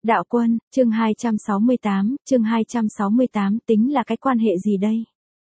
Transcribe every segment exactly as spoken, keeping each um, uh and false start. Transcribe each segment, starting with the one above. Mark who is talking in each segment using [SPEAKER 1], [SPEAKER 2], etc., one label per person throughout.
[SPEAKER 1] Đạo Quân, chương hai trăm sáu mươi tám, chương hai trăm sáu mươi tám tính là cái quan hệ gì đây?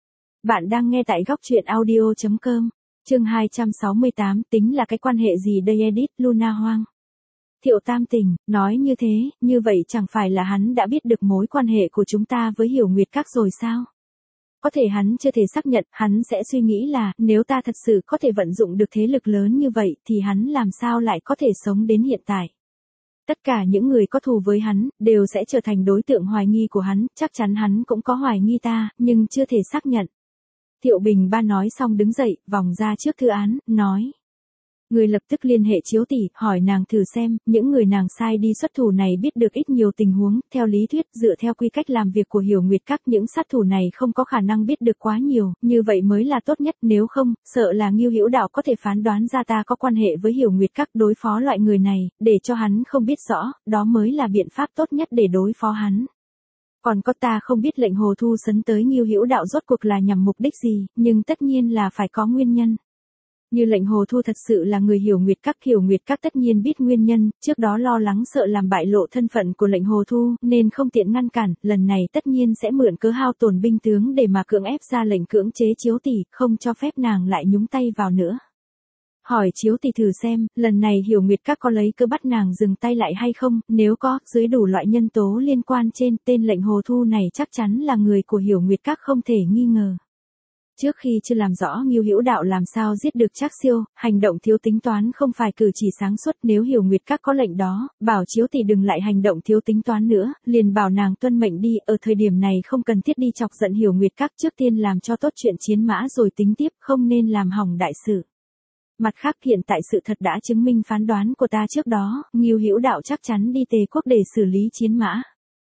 [SPEAKER 1] Bạn đang nghe tại góc truyện audio chấm com, chương hai trăm sáu mươi tám tính là cái quan hệ gì đây edit Luna Hoang. Thiệu Tam Tình, nói như thế, như vậy chẳng phải là hắn đã biết được mối quan hệ của chúng ta với Hiểu Nguyệt Các rồi sao? Có thể hắn chưa thể xác nhận, hắn sẽ suy nghĩ là, nếu ta thật sự có thể vận dụng được thế lực lớn như vậy, thì hắn làm sao lại có thể sống đến hiện tại? Tất cả những người có thù với hắn, đều sẽ trở thành đối tượng hoài nghi của hắn, chắc chắn hắn cũng có hoài nghi ta, nhưng chưa thể xác nhận. Thiệu Bình Ba nói xong đứng dậy, vòng ra trước thư án, nói. Người lập tức liên hệ Chiếu tỷ, hỏi nàng thử xem, những người nàng sai đi xuất thủ này biết được ít nhiều tình huống, theo lý thuyết, dựa theo quy cách làm việc của Hiểu Nguyệt Các, những sát thủ này không có khả năng biết được quá nhiều, như vậy mới là tốt nhất, nếu không, sợ là Ngưu Hữu Đạo có thể phán đoán ra ta có quan hệ với Hiểu Nguyệt Các đối phó loại người này, để cho hắn không biết rõ, đó mới là biện pháp tốt nhất để đối phó hắn. Còn có ta không biết lệnh Hồ Thu sấn tới Ngưu Hữu Đạo rốt cuộc là nhằm mục đích gì, nhưng tất nhiên là phải có nguyên nhân. Như lệnh Hồ Thu thật sự là người Hiểu Nguyệt Các, Hiểu Nguyệt Các tất nhiên biết nguyên nhân, trước đó lo lắng sợ làm bại lộ thân phận của lệnh Hồ Thu, nên không tiện ngăn cản, lần này tất nhiên sẽ mượn cớ hao tổn binh tướng để mà cưỡng ép ra lệnh cưỡng chế Chiếu tỷ, không cho phép nàng lại nhúng tay vào nữa. Hỏi Chiếu tỷ thử xem, lần này Hiểu Nguyệt Các có lấy cớ bắt nàng dừng tay lại hay không, nếu có, dưới đủ loại nhân tố liên quan trên, tên lệnh Hồ Thu này chắc chắn là người của Hiểu Nguyệt Các không thể nghi ngờ. Trước khi chưa làm rõ Ngưu Hữu Đạo làm sao giết được Trác Siêu, hành động thiếu tính toán không phải cử chỉ sáng suốt, nếu Hiểu Nguyệt Các có lệnh đó, bảo Chiếu tỷ đừng lại hành động thiếu tính toán nữa, liền bảo nàng tuân mệnh đi, ở thời điểm này không cần thiết đi chọc giận Hiểu Nguyệt Các, trước tiên làm cho tốt chuyện chiến mã rồi tính tiếp, không nên làm hỏng đại sự. Mặt khác hiện tại sự thật đã chứng minh phán đoán của ta trước đó, Ngưu Hữu Đạo chắc chắn đi Tề Quốc để xử lý chiến mã.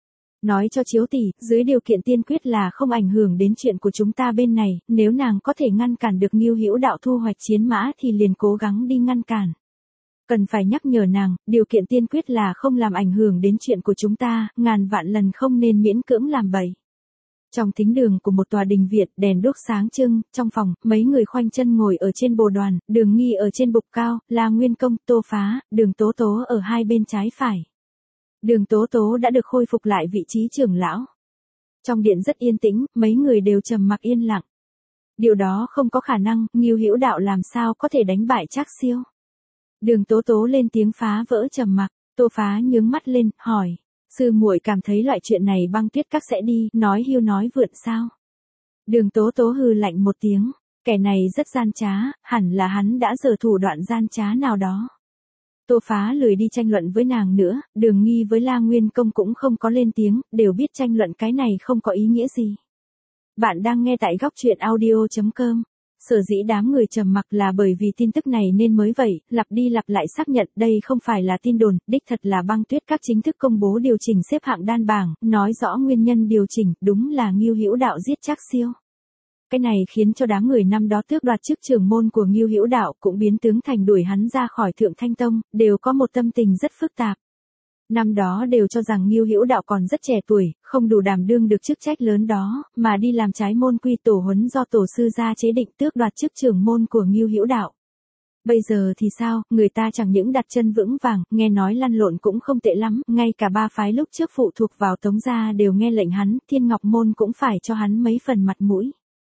[SPEAKER 1] Nói cho Chiếu tỷ, dưới điều kiện tiên quyết là không ảnh hưởng đến chuyện của chúng ta bên này, nếu nàng có thể ngăn cản được Ngưu Hữu Đạo thu hoạch chiến mã thì liền cố gắng đi ngăn cản. Cần phải nhắc nhở nàng, điều kiện tiên quyết là không làm ảnh hưởng đến chuyện của chúng ta, ngàn vạn lần không nên miễn cưỡng làm bậy. Trong thính đường của một tòa đình viện, đèn đuốc sáng trưng, trong phòng, mấy người khoanh chân ngồi ở trên bồ đoàn, Đường Nghi ở trên bục cao, La Nguyên Công, Tô Phá, Đường Tố Tố ở hai bên trái phải. Đường Tố Tố đã được khôi phục lại vị trí trưởng lão. Trong điện rất yên tĩnh, mấy người đều trầm mặc yên lặng. Điều đó không có khả năng, Ngưu Hữu Đạo làm sao có thể đánh bại Trác Siêu. Đường Tố Tố lên tiếng phá vỡ trầm mặc, Tô Phá nhướng mắt lên, hỏi. Sư muội cảm thấy loại chuyện này Băng Tuyết Các sẽ đi, nói hưu nói vượn sao. Đường Tố Tố hừ lạnh một tiếng, kẻ này rất gian trá, hẳn là hắn đã giở thủ đoạn gian trá nào đó. Tô Phá lười đi tranh luận với nàng nữa, Đường Nghi với La Nguyên Công cũng không có lên tiếng, đều biết tranh luận cái này không có ý nghĩa gì. Bạn đang nghe tại góc truyện audio chấm com. Sở dĩ đám người trầm mặc là bởi vì tin tức này nên mới vậy, lặp đi lặp lại xác nhận đây không phải là tin đồn, đích thật là Băng Tuyết Các chính thức công bố điều chỉnh xếp hạng đan bảng, nói rõ nguyên nhân điều chỉnh, đúng là Ngưu Hữu Đạo giết Trác Siêu. Cái này khiến cho đám người năm đó tước đoạt chức trưởng môn của Ngưu Hữu Đạo cũng biến tướng thành đuổi hắn ra khỏi Thượng Thanh Tông, đều có một tâm tình rất phức tạp. Năm đó đều cho rằng Ngưu Hữu Đạo còn rất trẻ tuổi, không đủ đảm đương được chức trách lớn đó, mà đi làm trái môn quy tổ huấn do tổ sư gia chế định tước đoạt chức trưởng môn của Ngưu Hữu Đạo. Bây giờ thì sao, người ta chẳng những đặt chân vững vàng, nghe nói lăn lộn cũng không tệ lắm, ngay cả ba phái lúc trước phụ thuộc vào Tống gia đều nghe lệnh hắn, Thiên Ngọc Môn cũng phải cho hắn mấy phần mặt mũi.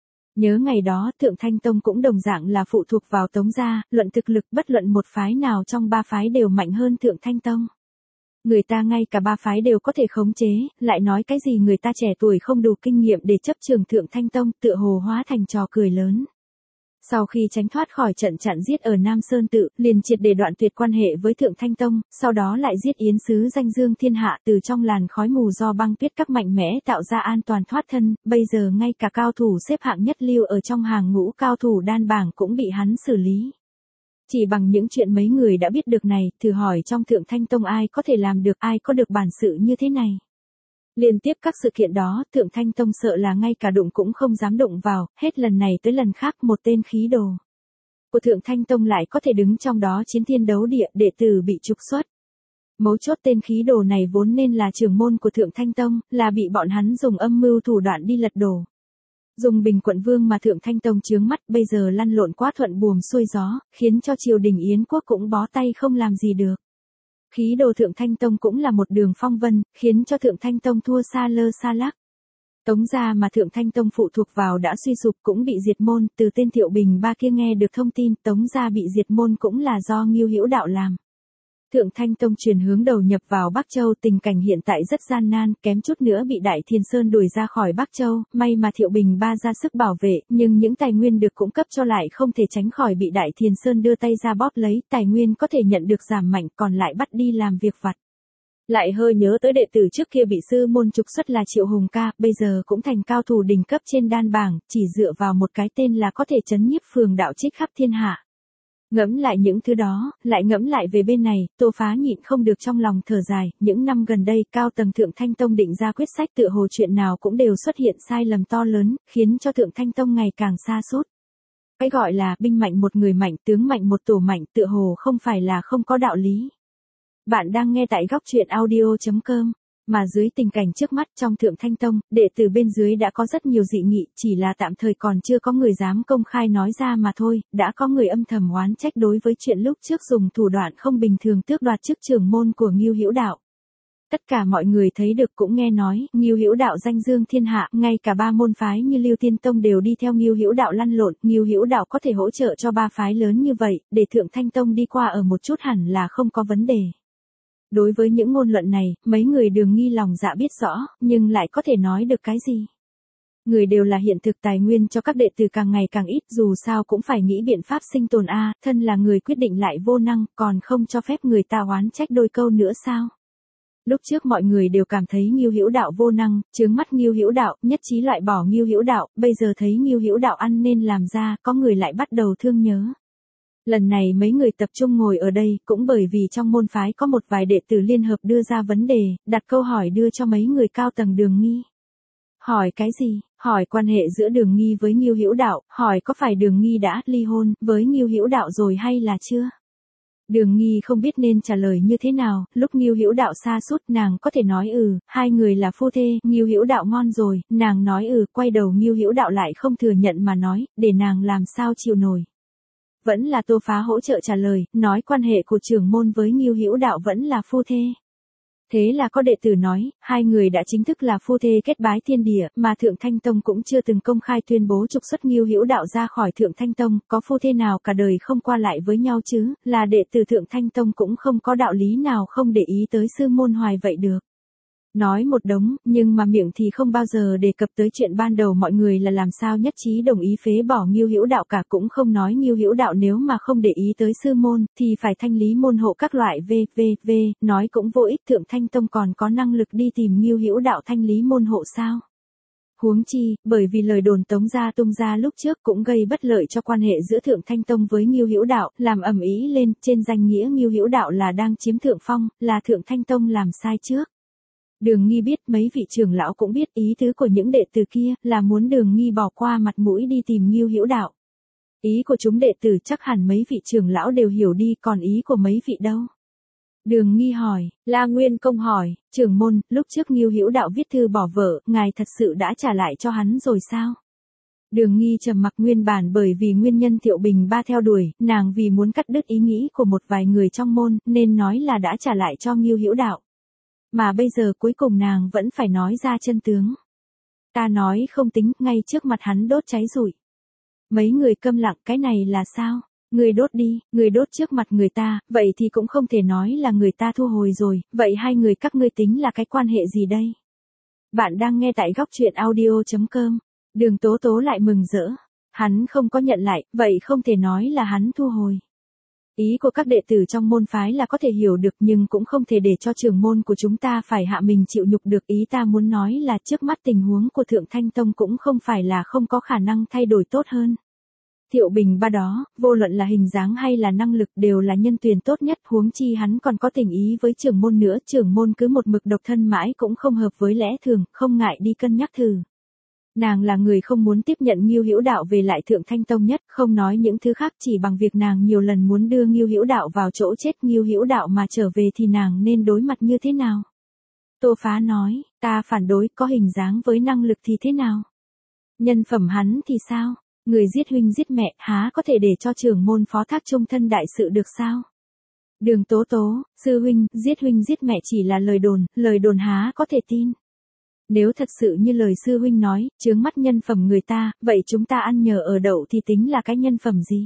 [SPEAKER 1] Nhớ ngày đó, Thượng Thanh Tông cũng đồng dạng là phụ thuộc vào Tống gia, luận thực lực bất luận một phái nào trong ba phái đều mạnh hơn Thượng Thanh Tông. Người ta ngay cả ba phái đều có thể khống chế, lại nói cái gì người ta trẻ tuổi không đủ kinh nghiệm để chấp trường Thượng Thanh Tông, tựa hồ hóa thành trò cười lớn. Sau khi tránh thoát khỏi trận chặn giết ở Nam Sơn Tự, liền triệt để đoạn tuyệt quan hệ với Thượng Thanh Tông, sau đó lại giết Yến Sứ danh dương thiên hạ từ trong làn khói mù do Băng Tuyết Các mạnh mẽ tạo ra an toàn thoát thân, bây giờ ngay cả cao thủ xếp hạng nhất lưu ở trong hàng ngũ cao thủ đan bảng cũng bị hắn xử lý. Chỉ bằng những chuyện mấy người đã biết được này, thử hỏi trong Thượng Thanh Tông ai có thể làm được, ai có được bản sự như thế này. Liên tiếp các sự kiện đó, Thượng Thanh Tông sợ là ngay cả đụng cũng không dám đụng vào, hết lần này tới lần khác một tên khí đồ của Thượng Thanh Tông lại có thể đứng trong đó chiến thiên đấu địa, đệ tử bị trục xuất. Mấu chốt tên khí đồ này vốn nên là trưởng môn của Thượng Thanh Tông, là bị bọn hắn dùng âm mưu thủ đoạn đi lật đổ. Dùng Bình Quận Vương mà Thượng Thanh Tông chướng mắt, bây giờ lăn lộn quá thuận buồm xuôi gió, khiến cho triều đình Yến quốc cũng bó tay không làm gì được. Khí đồ Thượng Thanh Tông cũng là một đường phong vân, khiến cho Thượng Thanh Tông thua xa lơ xa lắc. Tống gia mà Thượng Thanh Tông phụ thuộc vào đã suy sụp cũng bị diệt môn, từ tên Thiệu Bình ba kia nghe được thông tin Tống gia bị diệt môn cũng là do Ngưu Hữu Đạo làm. Thượng Thanh Tông chuyển hướng đầu nhập vào Bắc Châu, tình cảnh hiện tại rất gian nan, kém chút nữa bị Đại Thiền Sơn đuổi ra khỏi Bắc Châu, may mà Thiệu Bình ba ra sức bảo vệ, nhưng những tài nguyên được cung cấp cho lại không thể tránh khỏi bị Đại Thiền Sơn đưa tay ra bóp lấy, tài nguyên có thể nhận được giảm mạnh còn lại bắt đi làm việc vặt. Lại hơi nhớ tới đệ tử trước kia bị sư môn trục xuất là Triệu Hùng ca, bây giờ cũng thành cao thủ đỉnh cấp trên đan bảng, chỉ dựa vào một cái tên là có thể chấn nhiếp phường đạo trích khắp thiên hạ. Ngẫm lại những thứ đó, lại ngẫm lại về bên này, Tô Phá nhịn không được trong lòng thở dài, những năm gần đây cao tầng Thượng Thanh Tông định ra quyết sách tựa hồ chuyện nào cũng đều xuất hiện sai lầm to lớn, khiến cho Thượng Thanh Tông ngày càng sa sút. Cái gọi là binh mạnh một người mạnh, tướng mạnh một tổ mạnh tựa hồ không phải là không có đạo lý. Bạn đang nghe tại góc truyện audio chấm com. Mà dưới tình cảnh trước mắt trong Thượng Thanh Tông, đệ tử bên dưới đã có rất nhiều dị nghị, chỉ là tạm thời còn chưa có người dám công khai nói ra mà thôi, đã có người âm thầm oán trách đối với chuyện lúc trước dùng thủ đoạn không bình thường tước đoạt chức trưởng môn của Ngưu Hữu Đạo. Tất cả mọi người thấy được cũng nghe nói, Ngưu Hữu Đạo danh dương thiên hạ, ngay cả ba môn phái như Lưu Tiên Tông đều đi theo Ngưu Hữu Đạo lăn lộn, Ngưu Hữu Đạo có thể hỗ trợ cho ba phái lớn như vậy, để Thượng Thanh Tông đi qua ở một chút hẳn là không có vấn đề. Đối với những ngôn luận này, mấy người Đường Nghi lòng dạ biết rõ, nhưng lại có thể nói được cái gì? Người đều là hiện thực tài nguyên cho các đệ tử càng ngày càng ít, dù sao cũng phải nghĩ biện pháp sinh tồn a, thân là người quyết định lại vô năng, còn không cho phép người ta oán trách đôi câu nữa sao? Lúc trước mọi người đều cảm thấy Ngưu Hữu Đạo vô năng, chướng mắt Ngưu Hữu Đạo, nhất trí loại bỏ Ngưu Hữu Đạo, bây giờ thấy Ngưu Hữu Đạo ăn nên làm ra, có người lại bắt đầu thương nhớ. Lần này mấy người tập trung ngồi ở đây, cũng bởi vì trong môn phái có một vài đệ tử liên hợp đưa ra vấn đề, đặt câu hỏi đưa cho mấy người cao tầng Đường Nghi. Hỏi cái gì? Hỏi quan hệ giữa Đường Nghi với Ngưu Hữu Đạo, hỏi có phải Đường Nghi đã ly hôn với Ngưu Hữu Đạo rồi hay là chưa? Đường Nghi không biết nên trả lời như thế nào, lúc Ngưu Hữu Đạo sa sút nàng có thể nói ừ, hai người là phu thê, Ngưu Hữu Đạo ngon rồi, nàng nói ừ, quay đầu Ngưu Hữu Đạo lại không thừa nhận mà nói, để nàng làm sao chịu nổi. Vẫn là Tô Phá hỗ trợ trả lời, nói quan hệ của trưởng môn với Ngưu Hữu Đạo vẫn là phu thê. Thế là có đệ tử nói, hai người đã chính thức là phu thê kết bái thiên địa, mà Thượng Thanh Tông cũng chưa từng công khai tuyên bố trục xuất Ngưu Hữu Đạo ra khỏi Thượng Thanh Tông, có phu thê nào cả đời không qua lại với nhau chứ, là đệ tử Thượng Thanh Tông cũng không có đạo lý nào không để ý tới sư môn hoài vậy được. Nói một đống, nhưng mà miệng thì không bao giờ đề cập tới chuyện ban đầu mọi người là làm sao nhất trí đồng ý phế bỏ Ngưu Hữu Đạo cả, cũng không nói Ngưu Hữu Đạo nếu mà không để ý tới sư môn, thì phải thanh lý môn hộ các loại v v v, nói cũng vô ích, Thượng Thanh Tông còn có năng lực đi tìm Ngưu Hữu Đạo thanh lý môn hộ sao? Huống chi, bởi vì lời đồn Tống gia tung ra lúc trước cũng gây bất lợi cho quan hệ giữa Thượng Thanh Tông với Ngưu Hữu Đạo, làm ầm ĩ lên, trên danh nghĩa Ngưu Hữu Đạo là đang chiếm thượng phong, là Thượng Thanh Tông làm sai trước. Đường Nghi biết, mấy vị trưởng lão cũng biết, ý tứ của những đệ tử kia là muốn Đường Nghi bỏ qua mặt mũi đi tìm Ngưu Hữu Đạo. Ý của chúng đệ tử chắc hẳn mấy vị trưởng lão đều hiểu đi, còn ý của mấy vị đâu? Đường Nghi hỏi, La Nguyên Công hỏi, trưởng môn, lúc trước Ngưu Hữu Đạo viết thư bỏ vợ, ngài thật sự đã trả lại cho hắn rồi sao? Đường Nghi trầm mặc, nguyên bản bởi vì nguyên nhân Thiệu Bình ba theo đuổi, nàng vì muốn cắt đứt ý nghĩ của một vài người trong môn, nên nói là đã trả lại cho Ngưu Hữu Đạo. Mà bây giờ cuối cùng nàng vẫn phải nói ra chân tướng. Ta nói không tính, ngay trước mặt hắn đốt cháy rụi. Mấy người câm lặng, cái này là sao? Người đốt đi, người đốt trước mặt người ta, vậy thì cũng không thể nói là người ta thu hồi rồi, vậy hai người các ngươi tính là cái quan hệ gì đây? Bạn đang nghe tại góc truyện audio chấm com. Đường Tố Tố lại mừng rỡ. Hắn không có nhận lại, vậy không thể nói là hắn thu hồi. Ý của các đệ tử trong môn phái là có thể hiểu được, nhưng cũng không thể để cho trưởng môn của chúng ta phải hạ mình chịu nhục được. Ý ta muốn nói là trước mắt tình huống của Thượng Thanh Tông cũng không phải là không có khả năng thay đổi tốt hơn. Thiệu Bình ba đó, vô luận là hình dáng hay là năng lực đều là nhân tuyển tốt nhất, huống chi hắn còn có tình ý với trưởng môn nữa, trưởng môn cứ một mực độc thân mãi cũng không hợp với lẽ thường, không ngại đi cân nhắc thử. Nàng là người không muốn tiếp nhận Ngưu Hữu Đạo về lại Thượng Thanh Tông nhất, không nói những thứ khác, chỉ bằng việc nàng nhiều lần muốn đưa Ngưu Hữu Đạo vào chỗ chết, Ngưu Hữu Đạo mà trở về thì nàng nên đối mặt như thế nào? Tô Phá nói, ta phản đối, có hình dáng với năng lực thì thế nào? Nhân phẩm hắn thì sao? Người giết huynh giết mẹ, há có thể để cho trưởng môn phó thác trung thân đại sự được sao? Đường Tố Tố, sư huynh, giết huynh giết mẹ chỉ là lời đồn, lời đồn há có thể tin. Nếu thật sự như lời sư huynh nói, chướng mắt nhân phẩm người ta, vậy chúng ta ăn nhờ ở đậu thì tính là cái nhân phẩm gì?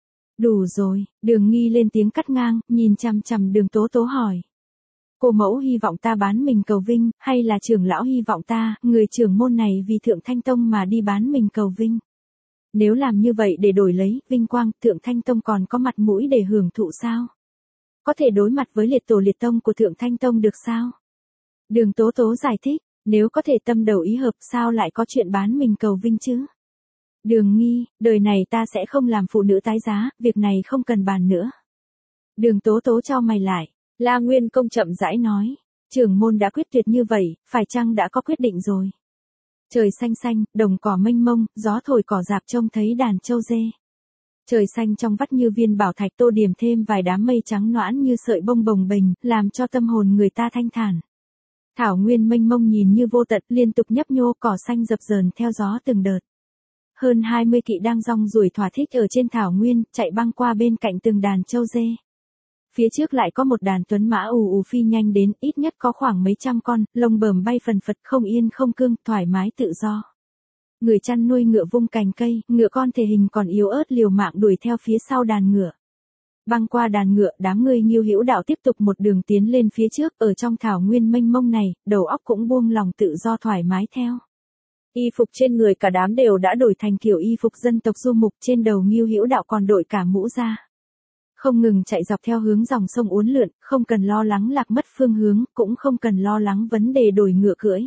[SPEAKER 1] Đủ rồi, Đường Nghi lên tiếng cắt ngang, nhìn chằm chằm Đường Tố Tố hỏi. Cô mẫu hy vọng ta bán mình cầu vinh, hay là trưởng lão hy vọng ta, người trưởng môn này vì Thượng Thanh Tông mà đi bán mình cầu vinh? Nếu làm như vậy để đổi lấy vinh quang, Thượng Thanh Tông còn có mặt mũi để hưởng thụ sao? Có thể đối mặt với liệt tổ liệt tông của Thượng Thanh Tông được sao? Đường Tố Tố giải thích, nếu có thể tâm đầu ý hợp sao lại có chuyện bán mình cầu vinh chứ? Đường Nghi, đời này ta sẽ không làm phụ nữ tái giá, việc này không cần bàn nữa. Đường Tố Tố chau mày lại, La Nguyên Công chậm rãi nói, trưởng môn đã quyết tuyệt như vậy, phải chăng đã có quyết định rồi? Trời xanh xanh, đồng cỏ mênh mông, gió thổi cỏ rạp trông thấy đàn trâu dê. Trời xanh trong vắt như viên bảo thạch tô điểm thêm vài đám mây trắng noãn như sợi bông bồng bềnh, làm cho tâm hồn người ta thanh thản. Thảo nguyên mênh mông nhìn như vô tận, liên tục nhấp nhô, cỏ xanh dập dờn theo gió từng đợt. Hơn hai mươi kỵ đang rong ruổi thỏa thích ở trên thảo nguyên, chạy băng qua bên cạnh từng đàn trâu dê. Phía trước lại có một đàn tuấn mã ù ù phi nhanh đến, ít nhất có khoảng mấy trăm con, lông bờm bay phần phật, không yên không cương, thoải mái tự do. Người chăn nuôi ngựa vung cành cây, ngựa con thể hình còn yếu ớt liều mạng đuổi theo phía sau đàn ngựa. Băng qua đàn ngựa, đám người Nhiêu Hữu Đạo tiếp tục một đường tiến lên phía trước, ở trong thảo nguyên mênh mông này, đầu óc cũng buông lòng tự do thoải mái theo. Y phục trên người cả đám đều đã đổi thành kiểu y phục dân tộc Du Mục, trên đầu Nhiêu Hữu Đạo còn đội cả mũ ra. Không ngừng chạy dọc theo hướng dòng sông uốn lượn, không cần lo lắng lạc mất phương hướng, cũng không cần lo lắng vấn đề đổi ngựa cưỡi.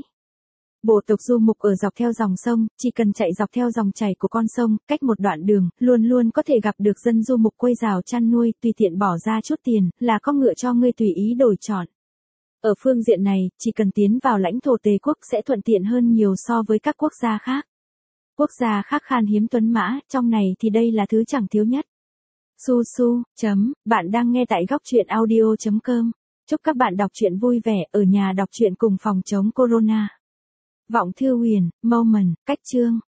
[SPEAKER 1] Bộ tộc Du Mục ở dọc theo dòng sông, chỉ cần chạy dọc theo dòng chảy của con sông, cách một đoạn đường, luôn luôn có thể gặp được dân Du Mục quây rào chăn nuôi, tùy tiện bỏ ra chút tiền, là có ngựa cho ngươi tùy ý đổi chọn. Ở phương diện này, chỉ cần tiến vào lãnh thổ Tề quốc sẽ thuận tiện hơn nhiều so với các quốc gia khác. Quốc gia khác khan hiếm tuấn mã, trong này thì đây là thứ chẳng thiếu nhất. Su su, chấm, bạn đang nghe tại góc truyện audio chấm com. Chúc các bạn đọc truyện vui vẻ, ở nhà đọc truyện cùng phòng chống corona. Vọng Thư Huyền, Moment, cách chương.